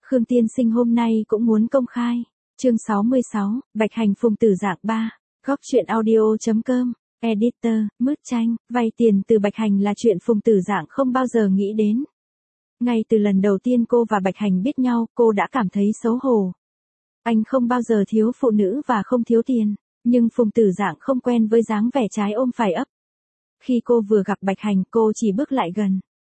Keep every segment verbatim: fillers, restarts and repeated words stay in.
Khương tiên sinh hôm nay cũng muốn công khai. Chương sáu mươi sáu, Bạch Hành Phùng Tử Dạng ba. Góc truyện audio chấm com. Editor, Mứt Tranh, vay tiền từ Bạch Hành là chuyện Phùng Tử Dạng không bao giờ nghĩ đến. Ngay từ lần đầu tiên cô và Bạch Hành biết nhau, cô đã cảm thấy xấu hổ. Anh không bao giờ thiếu phụ nữ và không thiếu tiền, nhưng Phùng Tử Dạng không quen với dáng vẻ trái ôm phải ấp. Khi cô vừa gặp Bạch Hành, cô chỉ bước lại gần.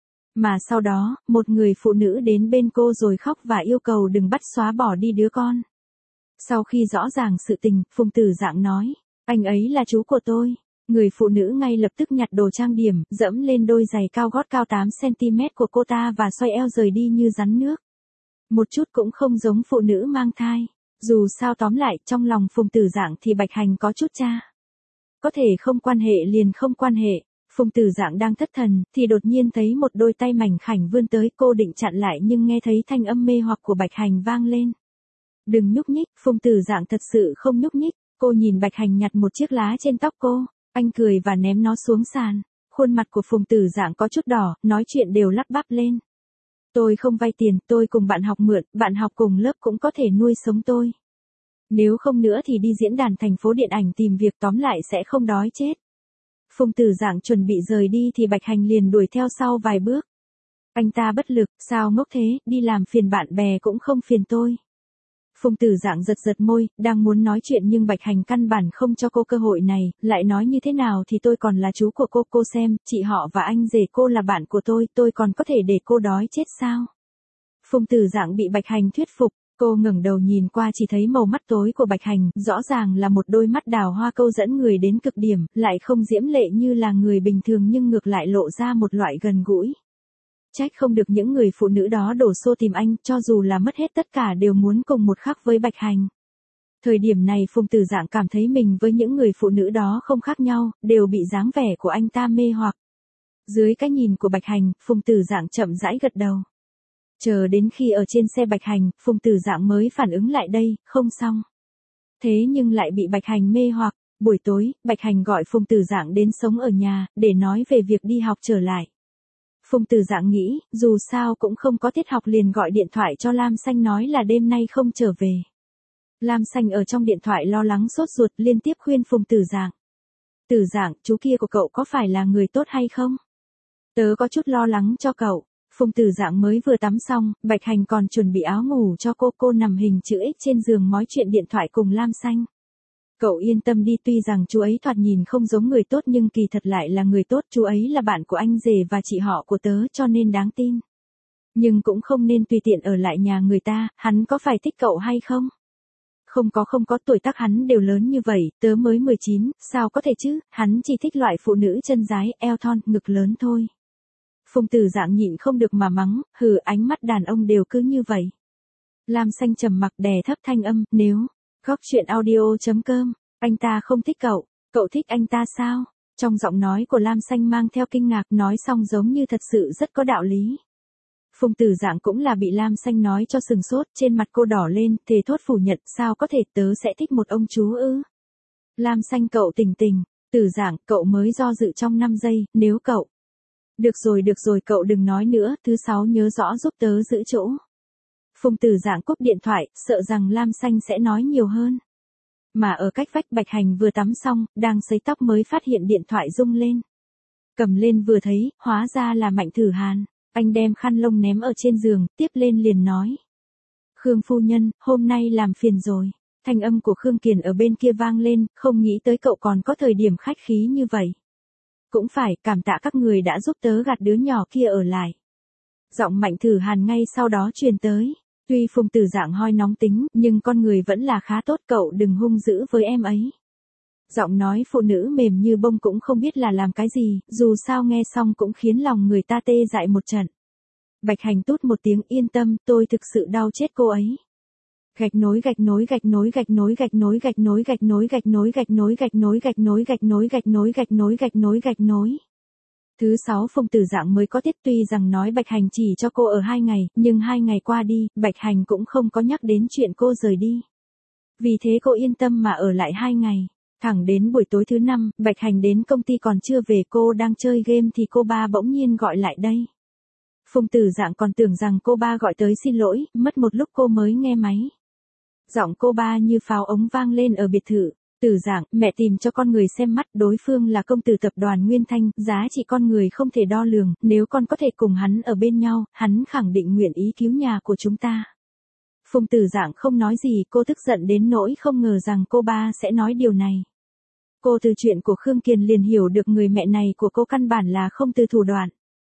Mà sau đó, một người phụ nữ đến bên cô rồi khóc và yêu cầu đừng bắt xóa bỏ đi đứa con. Sau khi rõ ràng sự tình, Phùng Tử Dạng nói, anh ấy là chú của tôi. Người phụ nữ ngay lập tức nhặt đồ trang điểm, dẫm lên đôi giày cao gót cao tám xăng ti mét của cô ta và xoay eo rời đi như rắn nước. Một chút cũng không giống phụ nữ mang thai. Dù sao tóm lại, trong lòng Phùng Tử Dạng thì Bạch Hành có chút cha. Có thể không quan hệ liền không quan hệ. Phùng Tử Dạng đang thất thần, thì đột nhiên thấy một đôi tay mảnh khảnh vươn tới, cô định chặn lại nhưng nghe thấy thanh âm mê hoặc của Bạch Hành vang lên. Đừng nhúc nhích, Phùng Tử Dạng thật sự không nhúc nhích. Cô nhìn Bạch Hành nhặt một chiếc lá trên tóc cô, anh cười và ném nó xuống sàn. Khuôn mặt của Phùng Tử Dạng có chút đỏ, nói chuyện đều lắp bắp lên. Tôi không vay tiền, tôi cùng bạn học mượn, bạn học cùng lớp cũng có thể nuôi sống tôi. Nếu không nữa thì đi diễn đàn thành phố điện ảnh tìm việc, tóm lại sẽ không đói chết. Phùng Tử Dạng chuẩn bị rời đi thì Bạch Hành liền đuổi theo sau vài bước. Anh ta bất lực, sao ngốc thế, đi làm phiền bạn bè cũng không phiền tôi. Phùng Tử Dạng giật giật môi, đang muốn nói chuyện nhưng Bạch Hành căn bản không cho cô cơ hội này, lại nói như thế nào thì tôi còn là chú của cô, cô xem, chị họ và anh rể cô là bạn của tôi, tôi còn có thể để cô đói chết sao? Phùng Tử Dạng bị Bạch Hành thuyết phục, cô ngẩng đầu nhìn qua chỉ thấy màu mắt tối của Bạch Hành, rõ ràng là một đôi mắt đào hoa câu dẫn người đến cực điểm, lại không diễm lệ như là người bình thường nhưng ngược lại lộ ra một loại gần gũi. Trách không được những người phụ nữ đó đổ xô tìm anh, cho dù là mất hết tất cả đều muốn cùng một khắc với Bạch Hành. Thời điểm này Phùng Tử Dạng cảm thấy mình với những người phụ nữ đó không khác nhau, đều bị dáng vẻ của anh ta mê hoặc. Dưới cái nhìn của Bạch Hành, Phùng Tử Dạng chậm rãi gật đầu. Chờ đến khi ở trên xe Bạch Hành, Phùng Tử Dạng mới phản ứng lại đây, không xong. Thế nhưng lại bị Bạch Hành mê hoặc. Buổi tối, Bạch Hành gọi Phùng Tử Dạng đến sống ở nhà, để nói về việc đi học trở lại. Phùng Tử Dạng nghĩ, dù sao cũng không có tiết học liền gọi điện thoại cho Lam Xanh nói là đêm nay không trở về. Lam Xanh ở trong điện thoại lo lắng sốt ruột liên tiếp khuyên Phùng Tử Dạng. Tử Dạng, chú kia của cậu có phải là người tốt hay không? Tớ có chút lo lắng cho cậu. Phùng Tử Dạng mới vừa tắm xong, Bạch Hành còn chuẩn bị áo ngủ cho cô, cô nằm hình chữ X trên giường nói chuyện điện thoại cùng Lam Xanh. Cậu yên tâm đi, tuy rằng chú ấy thoạt nhìn không giống người tốt nhưng kỳ thật lại là người tốt, chú ấy là bạn của anh rể và chị họ của tớ cho nên đáng tin. Nhưng cũng không nên tùy tiện ở lại nhà người ta, hắn có phải thích cậu hay không? Không có không có, tuổi tác hắn đều lớn như vậy, tớ mới mười chín, sao có thể chứ, hắn chỉ thích loại phụ nữ chân dài, eo thon, ngực lớn thôi. Phùng Tử Dạng nhịn không được mà mắng, hừ, ánh mắt đàn ông đều cứ như vậy. Lam Xanh trầm mặc đè thấp thanh âm, nếu... Góc truyện audio chấm com, anh ta không thích cậu, cậu thích anh ta sao? Trong giọng nói của Lam Xanh mang theo kinh ngạc, nói xong giống như thật sự rất có đạo lý. Phùng Tử Dạng cũng là bị Lam Xanh nói cho sừng sốt, trên mặt cô đỏ lên, thề thốt phủ nhận, sao có thể, tớ sẽ thích một ông chú ư? Lam Xanh, cậu tỉnh tỉnh, Tử Dạng, cậu mới do dự trong năm giây, nếu cậu... Được rồi được rồi, cậu đừng nói nữa, thứ sáu nhớ rõ giúp tớ giữ chỗ. Phùng Tử Dạng cúp điện thoại, sợ rằng Lam Xanh sẽ nói nhiều hơn. Mà ở cách vách Bạch Hành vừa tắm xong, đang sấy tóc mới phát hiện điện thoại rung lên. Cầm lên vừa thấy, hóa ra là Mạnh Thử Hàn. Anh đem khăn lông ném ở trên giường, tiếp lên liền nói. Khương phu nhân, hôm nay làm phiền rồi. Thanh âm của Khương Kiền ở bên kia vang lên, không nghĩ tới cậu còn có thời điểm khách khí như vậy. Cũng phải, cảm tạ các người đã giúp tớ gạt đứa nhỏ kia ở lại. Giọng Mạnh Thử Hàn ngay sau đó truyền tới. Tuy Phùng Tử Dạng hoi nóng tính, nhưng con người vẫn là khá tốt, cậu đừng hung dữ với em ấy. Giọng nói phụ nữ mềm như bông cũng không biết là làm cái gì, dù sao nghe xong cũng khiến lòng người ta tê dại một trận. Bạch Hành tút một tiếng, yên tâm, tôi thực sự đau chết cô ấy. Gạch nối gạch nối gạch nối gạch nối gạch nối gạch nối gạch nối gạch nối gạch nối gạch nối gạch nối gạch nối gạch nối gạch nối gạch nối gạch nối. Thứ sáu Phùng Tử Dạng mới có tiết, tuy rằng nói Bạch Hành chỉ cho cô ở hai ngày, nhưng hai ngày qua đi, Bạch Hành cũng không có nhắc đến chuyện cô rời đi. Vì thế cô yên tâm mà ở lại hai ngày. Thẳng đến buổi tối thứ năm, Bạch Hành đến công ty còn chưa về, cô đang chơi game thì cô ba bỗng nhiên gọi lại đây. Phùng Tử Dạng còn tưởng rằng cô ba gọi tới xin lỗi, mất một lúc cô mới nghe máy. Giọng cô ba như pháo ống vang lên ở biệt thự. Tử Dạng, mẹ tìm cho con người xem mắt, đối phương là công tử tập đoàn Nguyên Thanh, giá trị con người không thể đo lường, nếu con có thể cùng hắn ở bên nhau, hắn khẳng định nguyện ý cứu nhà của chúng ta. Phùng Tử Dạng không nói gì, cô tức giận đến nỗi không ngờ rằng cô ba sẽ nói điều này. Cô từ chuyện của Khương Kiền liền hiểu được người mẹ này của cô căn bản là không từ thủ đoạn.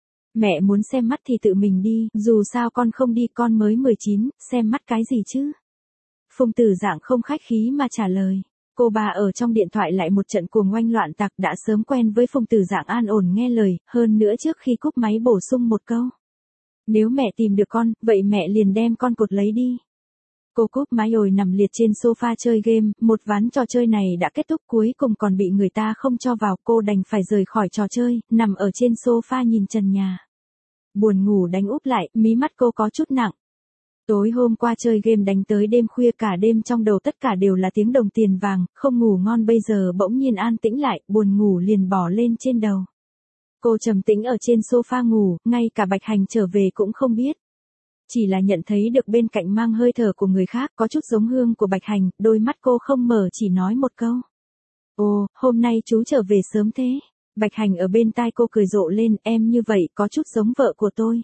Mẹ muốn xem mắt thì tự mình đi, dù sao con không đi, con mới mười chín, xem mắt cái gì chứ? Phùng Tử Dạng không khách khí mà trả lời. Cô ba ở trong điện thoại lại một trận cuồng oanh loạn tạc, đã sớm quen với Phùng Tử Dạng an ổn nghe lời, hơn nữa trước khi cúp máy bổ sung một câu. Nếu mẹ tìm được con, vậy mẹ liền đem con cột lấy đi. Cô cúp máy rồi nằm liệt trên sofa chơi game, một ván trò chơi này đã kết thúc cuối cùng còn bị người ta không cho vào, cô đành phải rời khỏi trò chơi, nằm ở trên sofa nhìn trần nhà. Buồn ngủ đánh úp lại, mí mắt cô có chút nặng. Tối hôm qua chơi game đánh tới đêm khuya, cả đêm trong đầu tất cả đều là tiếng đồng tiền vàng, không ngủ ngon, bây giờ bỗng nhiên an tĩnh lại, buồn ngủ liền bỏ lên trên đầu. Cô trầm tĩnh ở trên sofa ngủ, ngay cả Bạch Hành trở về cũng không biết. Chỉ là nhận thấy được bên cạnh mang hơi thở của người khác, có chút giống hương của Bạch Hành, đôi mắt cô không mở, chỉ nói một câu. Ồ, hôm nay chú trở về sớm thế. Bạch Hành ở bên tai cô cười rộ lên, em như vậy có chút giống vợ của tôi.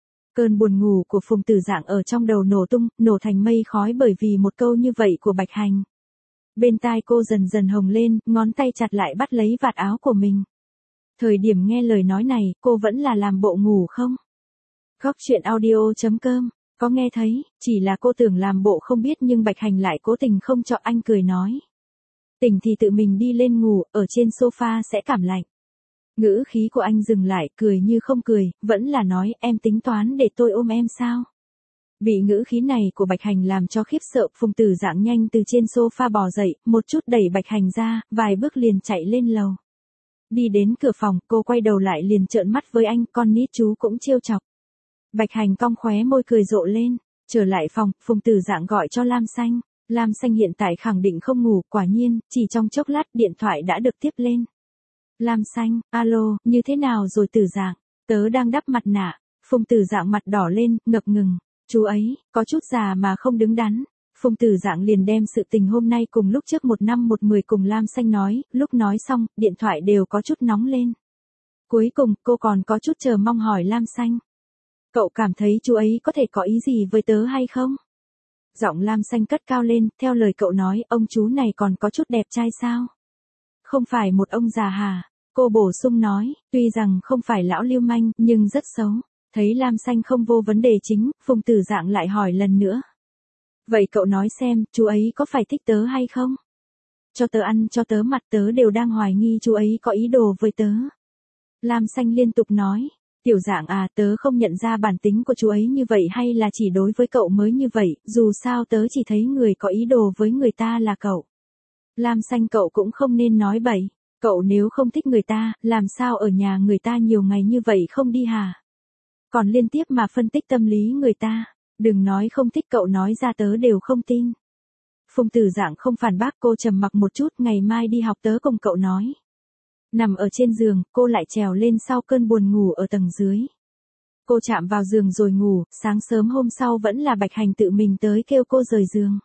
Cơn buồn ngủ của Phùng Tử Dạng ở trong đầu nổ tung, nổ thành mây khói bởi vì một câu như vậy của Bạch Hành. Bên tai cô dần dần hồng lên, ngón tay chặt lại bắt lấy vạt áo của mình. Thời điểm nghe lời nói này, cô vẫn là làm bộ ngủ không? Góc chuyện audio chấm com, có nghe thấy, chỉ là cô tưởng làm bộ không biết nhưng Bạch Hành lại cố tình không cho, anh cười nói. Tỉnh thì tự mình đi lên ngủ, ở trên sofa sẽ cảm lạnh. Ngữ khí của anh dừng lại, cười như không cười, vẫn là nói, em tính toán để tôi ôm em sao? Bị ngữ khí này của Bạch Hành làm cho khiếp sợ, Phùng Tử Dạng nhanh từ trên sofa bò dậy, một chút đẩy Bạch Hành ra, vài bước liền chạy lên lầu. Đi đến cửa phòng, cô quay đầu lại liền trợn mắt với anh, con nít chú cũng trêu chọc. Bạch Hành cong khóe môi cười rộ lên, trở lại phòng, Phùng Tử Dạng gọi cho Lam Xanh. Lam Xanh hiện tại khẳng định không ngủ, quả nhiên, chỉ trong chốc lát điện thoại đã được tiếp lên. Lam Xanh, alo, như thế nào rồi Tử Dạng? Tớ đang đắp mặt nạ. Phùng Tử Dạng mặt đỏ lên, ngập ngừng. Chú ấy, có chút già mà không đứng đắn. Phùng Tử Dạng liền đem sự tình hôm nay cùng lúc trước một năm một mười cùng Lam Xanh nói, lúc nói xong, điện thoại đều có chút nóng lên. Cuối cùng, cô còn có chút chờ mong hỏi Lam Xanh. Cậu cảm thấy chú ấy có thể có ý gì với tớ hay không? Giọng Lam Xanh cất cao lên, theo lời cậu nói, ông chú này còn có chút đẹp trai sao? Không phải một ông già hả? Cô bổ sung nói, tuy rằng không phải lão lưu manh, nhưng rất xấu. Thấy Lam Xanh không vô vấn đề chính, Phùng Tử Dạng lại hỏi lần nữa. Vậy cậu nói xem, chú ấy có phải thích tớ hay không? Cho tớ ăn, cho tớ mặt, tớ đều đang hoài nghi chú ấy có ý đồ với tớ. Lam Xanh liên tục nói. Tiểu Dạng à, tớ không nhận ra bản tính của chú ấy như vậy hay là chỉ đối với cậu mới như vậy, dù sao tớ chỉ thấy người có ý đồ với người ta là cậu. Lam Xanh, cậu cũng không nên nói bậy, cậu nếu không thích người ta, làm sao ở nhà người ta nhiều ngày như vậy không đi hả? Còn liên tiếp mà phân tích tâm lý người ta, đừng nói không thích, cậu nói ra tớ đều không tin. Phùng Tử Dạng không phản bác, cô trầm mặc một chút, ngày mai đi học tớ cùng cậu nói. Nằm ở trên giường, cô lại trèo lên sau cơn buồn ngủ ở tầng dưới. Cô chạm vào giường rồi ngủ, sáng sớm hôm sau vẫn là Bạch Hành tự mình tới kêu cô rời giường.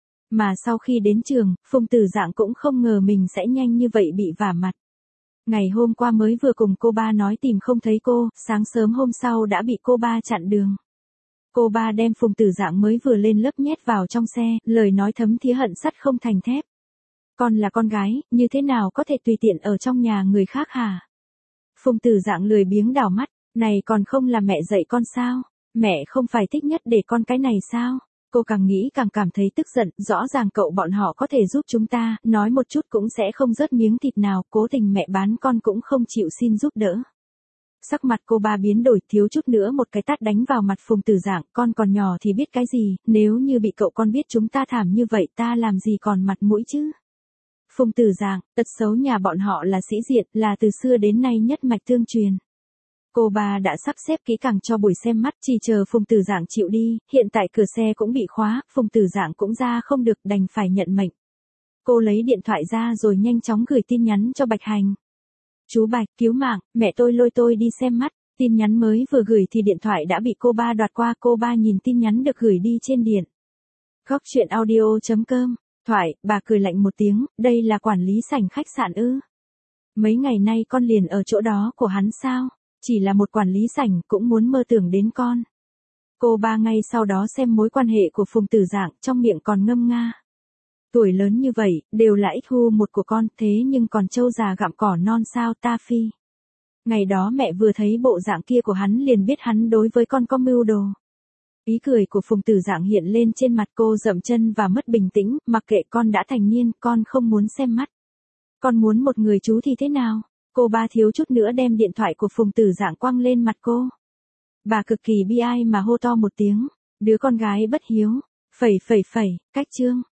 Mà sau khi đến trường, Phùng Tử Dạng cũng không ngờ mình sẽ nhanh như vậy bị vả mặt. Ngày hôm qua mới vừa cùng cô ba nói tìm không thấy cô, sáng sớm hôm sau đã bị cô ba chặn đường. Cô ba đem Phùng Tử Dạng mới vừa lên lớp nhét vào trong xe, lời nói thấm thía hận sắt không thành thép. Con là con gái, như thế nào có thể tùy tiện ở trong nhà người khác hả? Phùng Tử Dạng lười biếng đảo mắt, này còn không là mẹ dạy con sao? Mẹ không phải thích nhất để con cái này sao? Cô càng nghĩ càng cảm thấy tức giận, rõ ràng cậu bọn họ có thể giúp chúng ta, nói một chút cũng sẽ không rớt miếng thịt nào, cố tình mẹ bán con cũng không chịu xin giúp đỡ. Sắc mặt cô ba biến đổi, thiếu chút nữa một cái tát đánh vào mặt Phùng Tử Dạng, con còn nhỏ thì biết cái gì, nếu như bị cậu con biết chúng ta thảm như vậy ta làm gì còn mặt mũi chứ? Phùng Tử Dạng, tật xấu nhà bọn họ là sĩ diện, là từ xưa đến nay nhất mạch tương truyền. Cô ba đã sắp xếp kỹ càng cho buổi xem mắt, chỉ chờ Phùng Tử Dạng chịu đi, hiện tại cửa xe cũng bị khóa, Phùng Tử Dạng cũng ra không được, đành phải nhận mệnh. Cô lấy điện thoại ra rồi nhanh chóng gửi tin nhắn cho Bạch Hành. Chú Bạch, cứu mạng, mẹ tôi lôi tôi đi xem mắt, Tin nhắn mới vừa gửi thì điện thoại đã bị cô ba đoạt qua, cô ba nhìn tin nhắn được gửi đi trên điện. Góc chuyện audio chấm com, thoại, bà cười lạnh một tiếng, đây là quản lý sảnh khách sạn ư? Mấy ngày nay con liền ở chỗ đó của hắn sao? Chỉ là một quản lý sảnh cũng muốn mơ tưởng đến con. Cô ba ngay sau đó xem mối quan hệ của Phùng Tử Dạng, trong miệng còn ngâm nga. Tuổi lớn như vậy, đều là ích hu một của con, thế nhưng còn trâu già gặm cỏ non sao ta phi. Ngày đó mẹ vừa thấy bộ dạng kia của hắn liền biết hắn đối với con có mưu đồ. Ý cười của Phùng Tử Dạng hiện lên trên mặt, cô dậm chân và mất bình tĩnh, mặc kệ, con đã thành niên, con không muốn xem mắt. Con muốn một người chú thì thế nào? Cô ba thiếu chút nữa đem điện thoại của Phùng Tử Dạng quăng lên mặt cô. Bà cực kỳ bi ai mà hô to một tiếng, đứa con gái bất hiếu, phẩy phẩy phẩy, cách chương.